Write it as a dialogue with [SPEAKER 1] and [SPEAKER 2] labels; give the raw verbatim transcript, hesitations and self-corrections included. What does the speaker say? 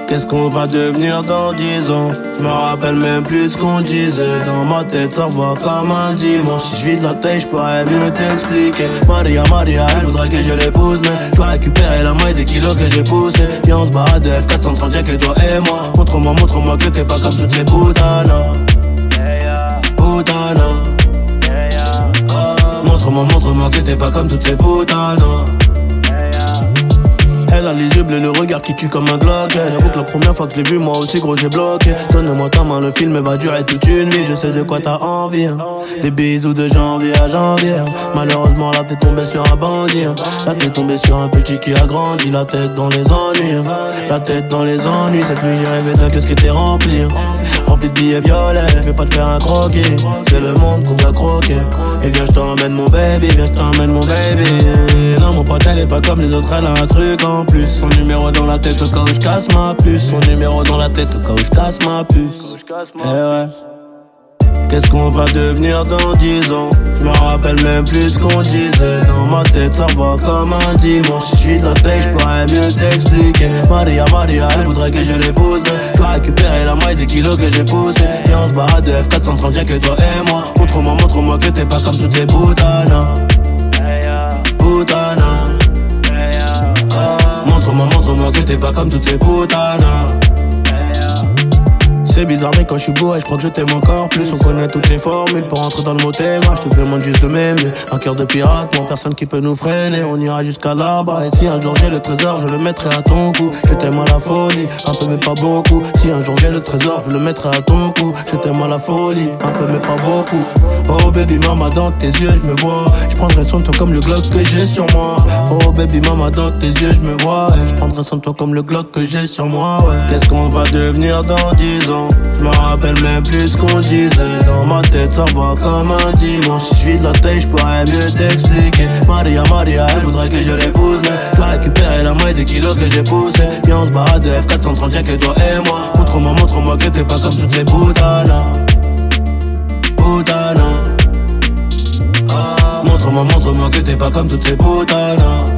[SPEAKER 1] Qu'est-ce qu'on va devenir dans dix ans? Je me rappelle même plus ce qu'on disait. Dans ma tête ça va comme un dimanche. Si je vis de la tête, je pourrais mieux t'expliquer. Maria, Maria, elle voudrait que je l'épouse, mais je dois récupérer la moitié des kilos que j'ai poussé. Viens on se barre de F quatre cent trente, y'a que toi et moi. Montre-moi, montre-moi que t'es pas comme toutes ces putanas. Putanas. Montre-moi, montre-moi que t'es pas comme toutes ces putanas. Elle a les yeux bleus, le regard qui tue comme un Glock. J'avoue que la première fois que je l'ai vu, moi aussi gros j'ai bloqué. Donne-moi ta main, le film va durer toute une vie. Je sais de quoi t'as envie, hein. Des bisous de janvier à janvier. Malheureusement là t'es tombé sur un bandit, hein. Là t'es tombé sur un petit qui a grandi. La tête dans les ennuis, hein. La tête dans les ennuis. Cette nuit j'ai rêvé d'un kiosque qui était rempli, hein. Rempli de billets violets, je vais pas te faire un croquis. C'est le monde qu'on doit croquer. Et viens je t'emmène mon baby, viens je t'emmène mon baby. Non mon pote elle est pas comme les autres, elle a un truc en plus. Son numéro dans la tête au cas où je casse ma puce. Son numéro dans la tête au cas où je casse ma puce. Eh ouais. Qu'est-ce qu'on va devenir dans dix ans? Je me rappelle même plus ce qu'on disait. Dans ma tête ça va comme un dimanche. Si je suis de la tête, je pourrais mieux t'expliquer. Maria, Maria, elle voudrait que je l'épouse, mais je dois récupérer la moitié des kilos que j'ai poussé. Et on se barre de F quatre cent trente, y'a que toi et moi. Montre-moi, montre-moi que t'es pas comme toutes ces putanas. Putanas. Montre-moi, montre-moi que t'es pas comme toutes ces putanas. C'est bizarre mais quand je suis beau, je crois que je t'aime encore plus. On connaît toutes les formules pour entrer dans le mot thème. Je te demande juste de m'aimer. Un cœur de pirate, moi personne qui peut nous freiner. On ira jusqu'à là-bas. Et si un jour j'ai le trésor, je le mettrai à ton cou. Je t'aime à la folie, un peu mais pas beaucoup. Si un jour j'ai le trésor, je le mettrai à ton cou. Je t'aime à la folie, un peu mais pas beaucoup. Oh baby mama dans tes yeux je me vois. Je prendrai soin de toi comme le Glock que j'ai sur moi. Oh baby mama dans tes yeux je me vois. Je prendrai soin de toi comme le Glock que j'ai sur moi, ouais. Qu'est-ce qu'on va devenir dans dix ans? Je me rappelle même plus ce qu'on disait. Dans ma tête ça va comme un dimanche. Si je suis de la tête, je pourrais mieux t'expliquer. Maria, Maria, elle voudrait que je l'épouse, mais je dois récupérer la moitié des kilos que j'ai poussé. Viens on se barre de F quatre cent trente, y'a que toi et moi. Montre-moi, montre-moi que t'es pas comme toutes ces putanas. Putanas. Montre-moi, montre-moi que t'es pas comme toutes ces putanas.